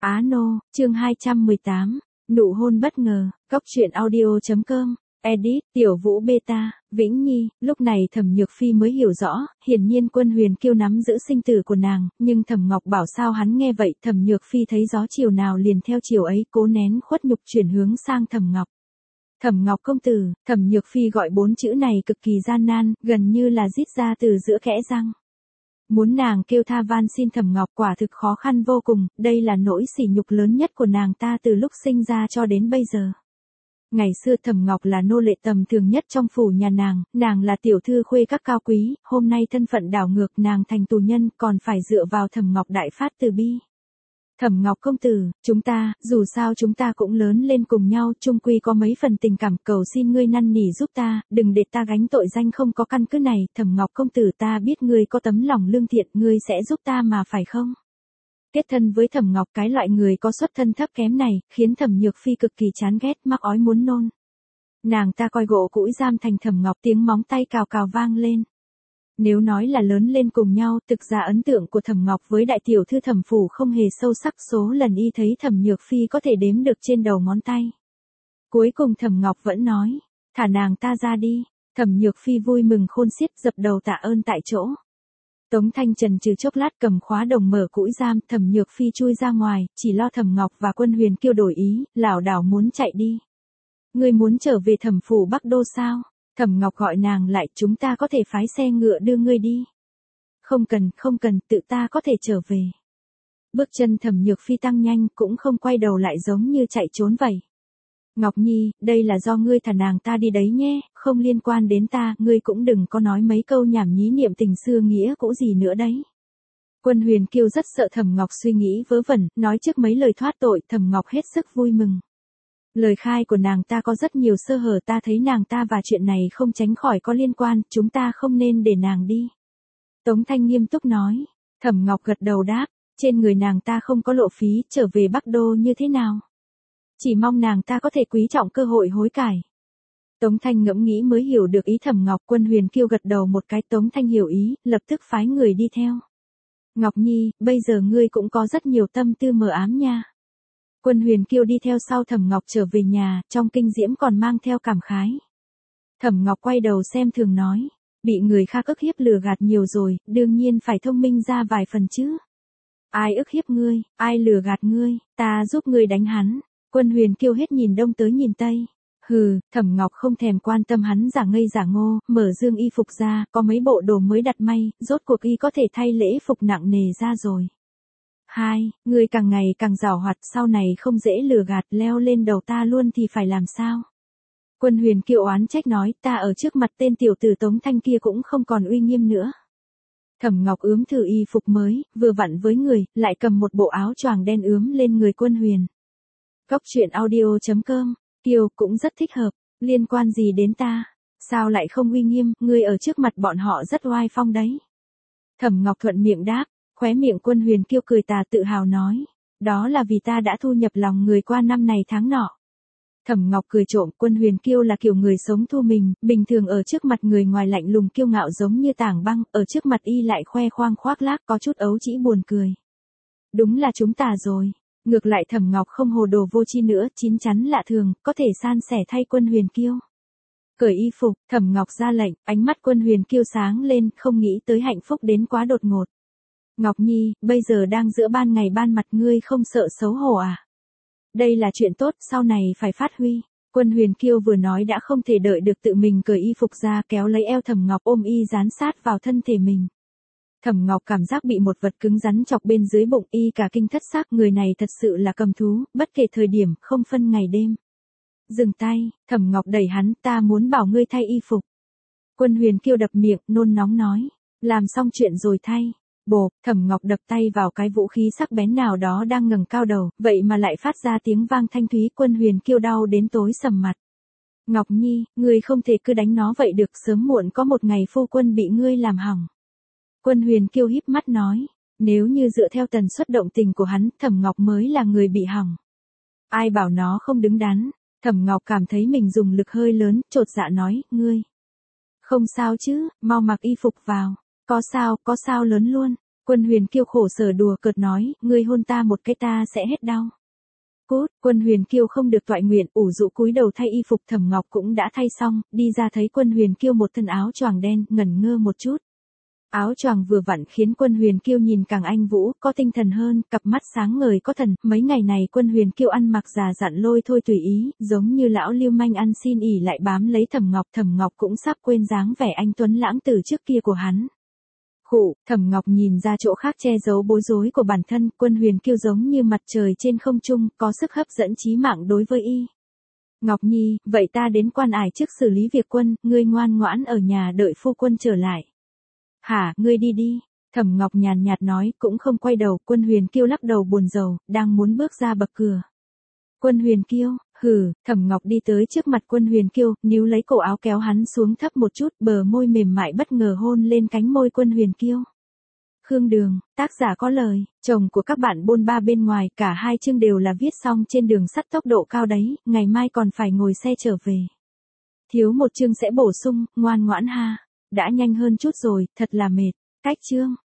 Á Nô, chương 218, nụ hôn bất ngờ, Cóc truyện audio.com, edit, Tiểu Vũ Beta, Vĩnh Nhi. Lúc này Thẩm Nhược Phi mới hiểu rõ, hiển nhiên Quân Huyền Kiêu nắm giữ sinh tử của nàng, nhưng Thẩm Ngọc bảo sao hắn nghe vậy. Thẩm Nhược Phi thấy gió chiều nào liền theo chiều ấy, cố nén khuất nhục chuyển hướng sang Thẩm Ngọc. Thẩm Ngọc công tử. Thẩm Nhược Phi gọi 4 chữ này cực kỳ gian nan, gần như là rít ra từ giữa kẽ răng. Muốn nàng kêu tha van xin Thẩm Ngọc quả thực khó khăn vô cùng, đây là nỗi sỉ nhục lớn nhất của nàng ta từ lúc sinh ra cho đến bây giờ. Ngày xưa Thẩm Ngọc là nô lệ tầm thường nhất trong phủ nhà nàng là tiểu thư khuê các cao quý, hôm nay thân phận đảo ngược, nàng thành tù nhân, còn phải dựa vào Thẩm Ngọc đại phát từ bi. Thẩm Ngọc công tử, chúng ta, dù sao chúng ta cũng lớn lên cùng nhau, chung quy có mấy phần tình cảm, cầu xin ngươi năn nỉ giúp ta, đừng để ta gánh tội danh không có căn cứ này. Thẩm Ngọc công tử, ta biết ngươi có tấm lòng lương thiện, ngươi sẽ giúp ta mà phải không? Kết thân với Thẩm Ngọc, cái loại người có xuất thân thấp kém này, khiến Thẩm Nhược Phi cực kỳ chán ghét, mắc ói muốn nôn. Nàng ta coi gỗ cũi giam thành Thẩm Ngọc, tiếng móng tay cào cào vang lên. Nếu nói là lớn lên cùng nhau, thực ra ấn tượng của Thẩm Ngọc với đại tiểu thư Thẩm phủ không hề sâu sắc, số lần y thấy Thẩm Nhược Phi có thể đếm được trên đầu ngón tay. Cuối cùng Thẩm Ngọc vẫn nói, thả nàng ta ra đi. Thẩm Nhược Phi vui mừng khôn xiết, dập đầu tạ ơn tại chỗ. Tống Thanh chần chừ chốc lát cầm khóa đồng mở cũi giam, Thẩm Nhược Phi chui ra ngoài, chỉ lo Thẩm Ngọc và Quân Huyền Kiêu đổi ý, lảo đảo muốn chạy đi. Ngươi muốn trở về Thẩm phủ Bắc Đô sao? Thẩm Ngọc gọi nàng lại, chúng ta có thể phái xe ngựa đưa ngươi đi. Không cần, tự ta có thể trở về. Bước chân Thẩm Nhược Phi tăng nhanh, cũng không quay đầu lại giống như chạy trốn vậy. Ngọc Nhi, đây là do ngươi thả nàng ta đi đấy nhé, không liên quan đến ta, ngươi cũng đừng có nói mấy câu nhảm nhí niệm tình xưa nghĩa cũ gì nữa đấy. Quân Huyền Kiêu rất sợ Thẩm Ngọc suy nghĩ vớ vẩn, nói trước mấy lời thoát tội. Thẩm Ngọc hết sức vui mừng. Lời khai của nàng ta có rất nhiều sơ hở, ta thấy nàng ta và chuyện này không tránh khỏi có liên quan, chúng ta không nên để nàng đi. Tống Thanh nghiêm túc nói. Thẩm Ngọc gật đầu đáp, trên người nàng ta không có lộ phí, trở về Bắc Đô như thế nào? Chỉ mong nàng ta có thể quý trọng cơ hội hối cải. Tống Thanh ngẫm nghĩ mới hiểu được ý Thẩm Ngọc. Quân Huyền Kiêu gật đầu một cái, Tống Thanh hiểu ý, lập tức phái người đi theo. Ngọc Nhi, bây giờ ngươi cũng có rất nhiều tâm tư mờ ám nha. Quân Huyền Kiêu đi theo sau Thẩm Ngọc trở về nhà, trong kinh diễm còn mang theo cảm khái. Thẩm Ngọc quay đầu xem thường nói, bị người khác ức hiếp lừa gạt nhiều rồi, đương nhiên phải thông minh ra vài phần chứ. Ai ức hiếp ngươi, ai lừa gạt ngươi, ta giúp ngươi đánh hắn. Quân Huyền Kiêu hết nhìn đông tới nhìn tây. Hừ, Thẩm Ngọc không thèm quan tâm hắn giả ngây giả ngô, mở dương y phục ra, có mấy bộ đồ mới đặt may, rốt cuộc y có thể thay lễ phục nặng nề ra rồi. Ngươi càng ngày càng giàu hoạt, sau này không dễ lừa gạt, leo lên đầu ta luôn thì phải làm sao? Quân Huyền Kiêu oán trách nói, ta ở trước mặt tên tiểu tử Tống Thanh kia cũng không còn uy nghiêm nữa. Thẩm Ngọc ướm thử y phục mới, vừa vặn với người, lại cầm một bộ áo choàng đen ướm lên người Quân Huyền. Cóc truyện audio.com, Kiều cũng rất thích hợp, liên quan gì đến ta? Sao lại không uy nghiêm, ngươi ở trước mặt bọn họ rất oai phong đấy. Thẩm Ngọc thuận miệng đáp. Khóe miệng Quân Huyền Kiêu cười tà tự hào nói, đó là vì ta đã thu nhập lòng người qua năm này tháng nọ. Thẩm Ngọc cười trộm. Quân Huyền Kiêu là kiểu người sống thu mình, bình thường ở trước mặt người ngoài lạnh lùng kiêu ngạo giống như tảng băng, ở trước mặt y lại khoe khoang khoác lác, có chút ấu trĩ buồn cười. Đúng là chúng ta rồi. Ngược lại Thẩm Ngọc không hồ đồ vô tri nữa, chín chắn lạ thường, có thể san sẻ thay Quân Huyền Kiêu. Cởi y phục, Thẩm Ngọc ra lệnh, ánh mắt Quân Huyền Kiêu sáng lên, không nghĩ tới hạnh phúc đến quá đột ngột. Ngọc Nhi, bây giờ đang giữa ban ngày ban mặt, ngươi không sợ xấu hổ à? Đây là chuyện tốt, sau này phải phát huy. Quân Huyền Kiêu vừa nói đã không thể đợi được tự mình cởi y phục ra, kéo lấy eo Thẩm Ngọc ôm y dán sát vào thân thể mình. Thẩm Ngọc cảm giác bị một vật cứng rắn chọc bên dưới bụng, y cả kinh thất xác, người này thật sự là cầm thú, bất kể thời điểm, không phân ngày đêm. Dừng tay, Thẩm Ngọc đẩy hắn, ta muốn bảo ngươi thay y phục. Quân Huyền Kiêu đập miệng, nôn nóng nói, làm xong chuyện rồi thay. Bộp, Thẩm Ngọc đập tay vào cái vũ khí sắc bén nào đó đang ngẩng cao đầu, vậy mà lại phát ra tiếng vang thanh thúy. Quân Huyền Kiêu đau đến tối sầm mặt. Ngọc Nhi, ngươi không thể cứ đánh nó vậy được, sớm muộn có một ngày phu quân bị ngươi làm hỏng. Quân Huyền Kiêu híp mắt nói, nếu như dựa theo tần suất động tình của hắn, Thẩm Ngọc mới là người bị hỏng. Ai bảo nó không đứng đắn. Thẩm Ngọc cảm thấy mình dùng lực hơi lớn, chột dạ nói, ngươi. Không sao chứ, mau mặc y phục vào. Có sao lớn luôn. Quân Huyền Kiêu khổ sở đùa cợt nói, ngươi hôn ta một cái ta sẽ hết đau. Cút, Quân Huyền Kiêu không được toại nguyện, ủ rũ cúi đầu thay y phục. Thẩm Ngọc cũng đã thay xong, đi ra thấy Quân Huyền Kiêu một thân áo choàng đen, ngẩn ngơ một chút. Áo choàng vừa vặn khiến Quân Huyền Kiêu nhìn càng anh vũ, có tinh thần hơn, cặp mắt sáng ngời có thần. Mấy ngày này Quân Huyền Kiêu ăn mặc già dặn lôi thôi tùy ý, giống như lão lưu manh ăn xin ỉ lại bám lấy Thẩm Ngọc. Thẩm Ngọc cũng sắp quên dáng vẻ anh tuấn lãng từ trước kia của hắn. Khụ, Thẩm Ngọc nhìn ra chỗ khác che giấu bối rối của bản thân. Quân Huyền Kiêu giống như mặt trời trên không trung, có sức hấp dẫn chí mạng đối với y. Ngọc Nhi, vậy ta đến quan ải trước xử lý việc quân, ngươi ngoan ngoãn ở nhà đợi phu quân trở lại. Hả, ngươi đi đi. Thẩm Ngọc nhàn nhạt nói, cũng không quay đầu. Quân Huyền Kiêu lắc đầu buồn rầu, đang muốn bước ra bậc cửa. Quân Huyền Kiêu, hừ. Thẩm Ngọc đi tới trước mặt Quân Huyền Kiêu, níu lấy cổ áo kéo hắn xuống thấp một chút, bờ môi mềm mại bất ngờ hôn lên cánh môi Quân Huyền Kiêu. Khương Đường, tác giả có lời, chồng của các bạn bôn ba bên ngoài, cả hai chương đều là viết xong trên đường sắt tốc độ cao đấy, ngày mai còn phải ngồi xe trở về. Thiếu một chương sẽ bổ sung, ngoan ngoãn ha. Đã nhanh hơn chút rồi, thật là mệt. Cách chương.